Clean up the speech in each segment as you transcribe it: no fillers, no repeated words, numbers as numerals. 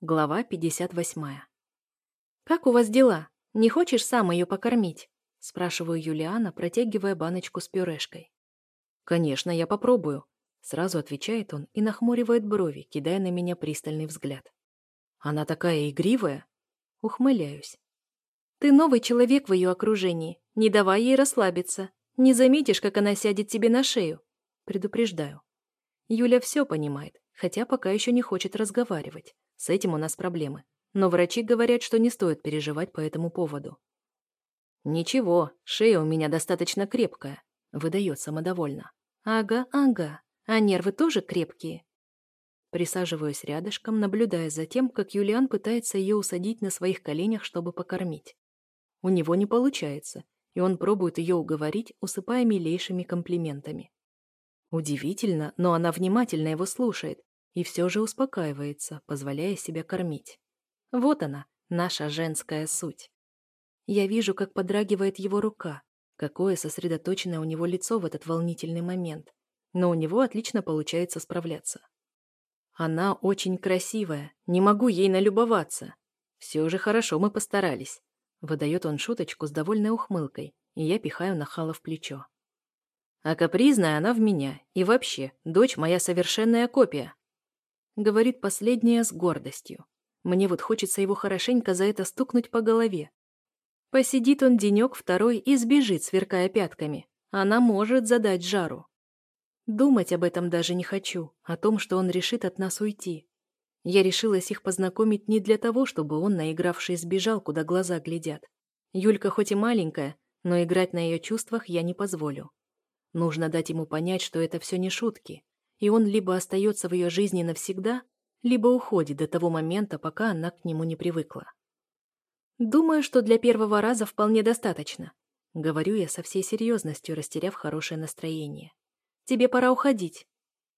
Глава 58. «Как у вас дела? Не хочешь сам ее покормить?» – спрашиваю Юлиана, протягивая баночку с пюрешкой. «Конечно, я попробую», – сразу отвечает он и нахмуривает брови, кидая на меня пристальный взгляд. «Она такая игривая?» – ухмыляюсь. «Ты новый человек в ее окружении, не давай ей расслабиться. Не заметишь, как она сядет тебе на шею?» – предупреждаю. Юля все понимает, хотя пока еще не хочет разговаривать. С этим у нас проблемы. Но врачи говорят, что не стоит переживать по этому поводу. «Ничего, шея у меня достаточно крепкая», — выдает самодовольно. «Ага, ага. А нервы тоже крепкие?» Присаживаюсь рядышком, наблюдая за тем, как Юлиан пытается ее усадить на своих коленях, чтобы покормить. У него не получается, и он пробует ее уговорить, усыпая милейшими комплиментами. Удивительно, но она внимательно его слушает и все же успокаивается, позволяя себя кормить. Вот она, наша женская суть. Я вижу, как подрагивает его рука, какое сосредоточенное у него лицо в этот волнительный момент, но у него отлично получается справляться. Она очень красивая, не могу ей налюбоваться. Все же хорошо мы постарались. Выдает он шуточку с довольной ухмылкой, и я пихаю нахала в плечо. А капризная она в меня. И вообще, дочь моя совершенная копия. Говорит последняя с гордостью. Мне вот хочется его хорошенько за это стукнуть по голове. Посидит он денек-второй и сбежит, сверкая пятками. Она может задать жару. Думать об этом даже не хочу, о том, что он решит от нас уйти. Я решилась их познакомить не для того, чтобы он, наигравшись, сбежал, куда глаза глядят. Юлька хоть и маленькая, но играть на ее чувствах я не позволю. Нужно дать ему понять, что это все не шутки, и он либо остается в ее жизни навсегда, либо уходит до того момента, пока она к нему не привыкла. «Думаю, что для первого раза вполне достаточно», — говорю я со всей серьезностью, растеряв хорошее настроение. «Тебе пора уходить».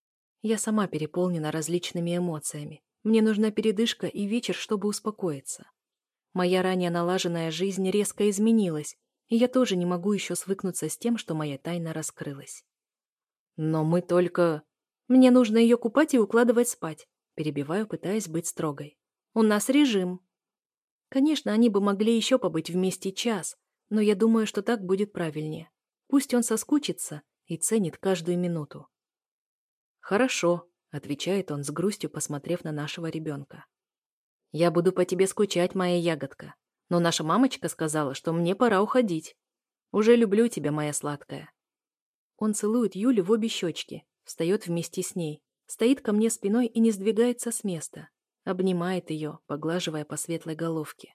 Я сама переполнена различными эмоциями. Мне нужна передышка и вечер, чтобы успокоиться. Моя ранее налаженная жизнь резко изменилась, и я тоже не могу еще свыкнуться с тем, что моя тайна раскрылась. Но мы только... Мне нужно ее купать и укладывать спать. Перебиваю, пытаясь быть строгой. У нас режим. Конечно, они бы могли еще побыть вместе час, но я думаю, что так будет правильнее. Пусть он соскучится и ценит каждую минуту. «Хорошо», — отвечает он с грустью, посмотрев на нашего ребенка. «Я буду по тебе скучать, моя ягодка. Но наша мамочка сказала, что мне пора уходить. Уже люблю тебя, моя сладкая». Он целует Юлю в обе щечки, встает вместе с ней, стоит ко мне спиной и не сдвигается с места, обнимает ее, поглаживая по светлой головке.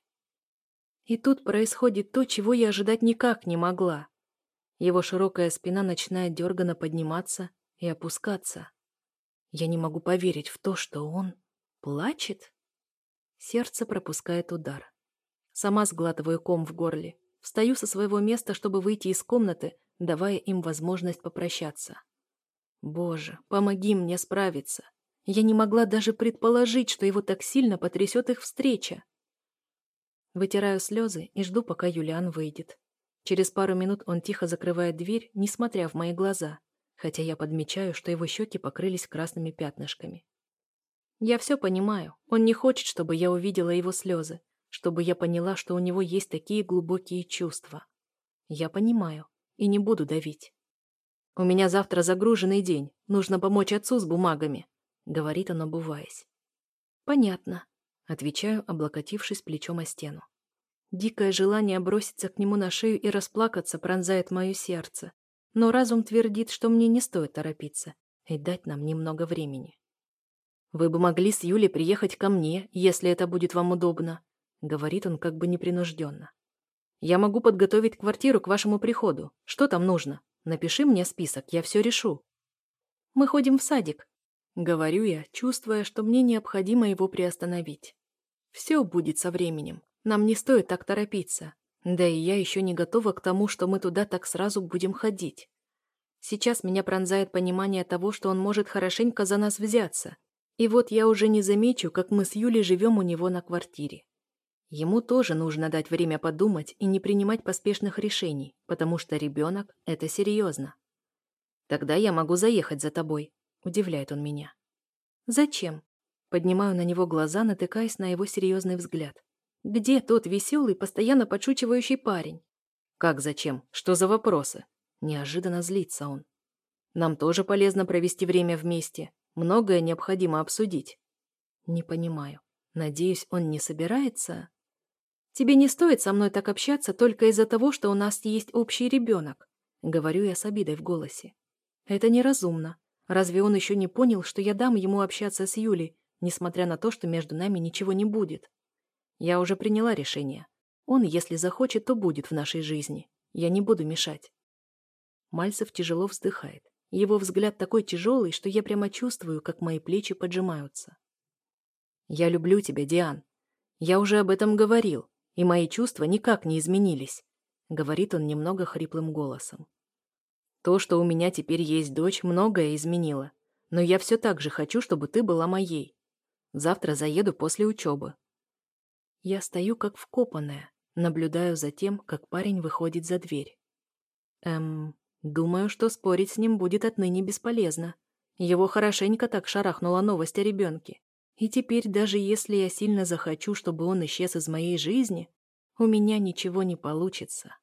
И тут происходит то, чего я ожидать никак не могла. Его широкая спина начинает дерганно подниматься и опускаться. Я не могу поверить в то, что он плачет. Сердце пропускает удар. Сама сглатываю ком в горле. Встаю со своего места, чтобы выйти из комнаты, давая им возможность попрощаться. Боже, помоги мне справиться. Я не могла даже предположить, что его так сильно потрясет их встреча. Вытираю слезы и жду, пока Юлиан выйдет. Через пару минут он тихо закрывает дверь, не смотря в мои глаза, хотя я подмечаю, что его щеки покрылись красными пятнышками. Я все понимаю. Он не хочет, чтобы я увидела его слезы, чтобы я поняла, что у него есть такие глубокие чувства. Я понимаю и не буду давить. «У меня завтра загруженный день, нужно помочь отцу с бумагами», — говорит он, обуваясь. «Понятно», — отвечаю, облокотившись плечом о стену. Дикое желание броситься к нему на шею и расплакаться пронзает мое сердце, но разум твердит, что мне не стоит торопиться и дать нам немного времени. «Вы бы могли с Юлей приехать ко мне, если это будет вам удобно», — говорит он как бы непринужденно. «Я могу подготовить квартиру к вашему приходу. Что там нужно? Напиши мне список, я все решу». «Мы ходим в садик», — говорю я, чувствуя, что мне необходимо его приостановить. «Все будет со временем. Нам не стоит так торопиться. Да и я еще не готова к тому, что мы туда так сразу будем ходить. Сейчас меня пронзает понимание того, что он может хорошенько за нас взяться. И вот я уже не замечу, как мы с Юлей живем у него на квартире. Ему тоже нужно дать время подумать и не принимать поспешных решений, потому что ребенок – это серьезно. «Тогда я могу заехать за тобой», – удивляет он меня. «Зачем?» Поднимаю на него глаза, натыкаясь на его серьезный взгляд. Где тот веселый, постоянно подшучивающий парень? Как зачем? Что за вопросы? Неожиданно злится он. Нам тоже полезно провести время вместе. Многое необходимо обсудить. Не понимаю. Надеюсь, он не собирается? Тебе не стоит со мной так общаться только из-за того, что у нас есть общий ребенок. Говорю я с обидой в голосе. Это неразумно. Разве он еще не понял, что я дам ему общаться с Юлей, несмотря на то, что между нами ничего не будет? Я уже приняла решение. Он, если захочет, то будет в нашей жизни. Я не буду мешать. Мальцев тяжело вздыхает. Его взгляд такой тяжелый, что я прямо чувствую, как мои плечи поджимаются. Я люблю тебя, Диан. Я уже об этом говорил, и мои чувства никак не изменились, говорит он немного хриплым голосом. То, что у меня теперь есть дочь, многое изменило, но я все так же хочу, чтобы ты была моей. Завтра заеду после учебы. Я стою как вкопанная, наблюдаю за тем, как парень выходит за дверь. Думаю, что спорить с ним будет отныне бесполезно. Его хорошенько так шарахнула новость о ребенке. И теперь, даже если я сильно захочу, чтобы он исчез из моей жизни, у меня ничего не получится.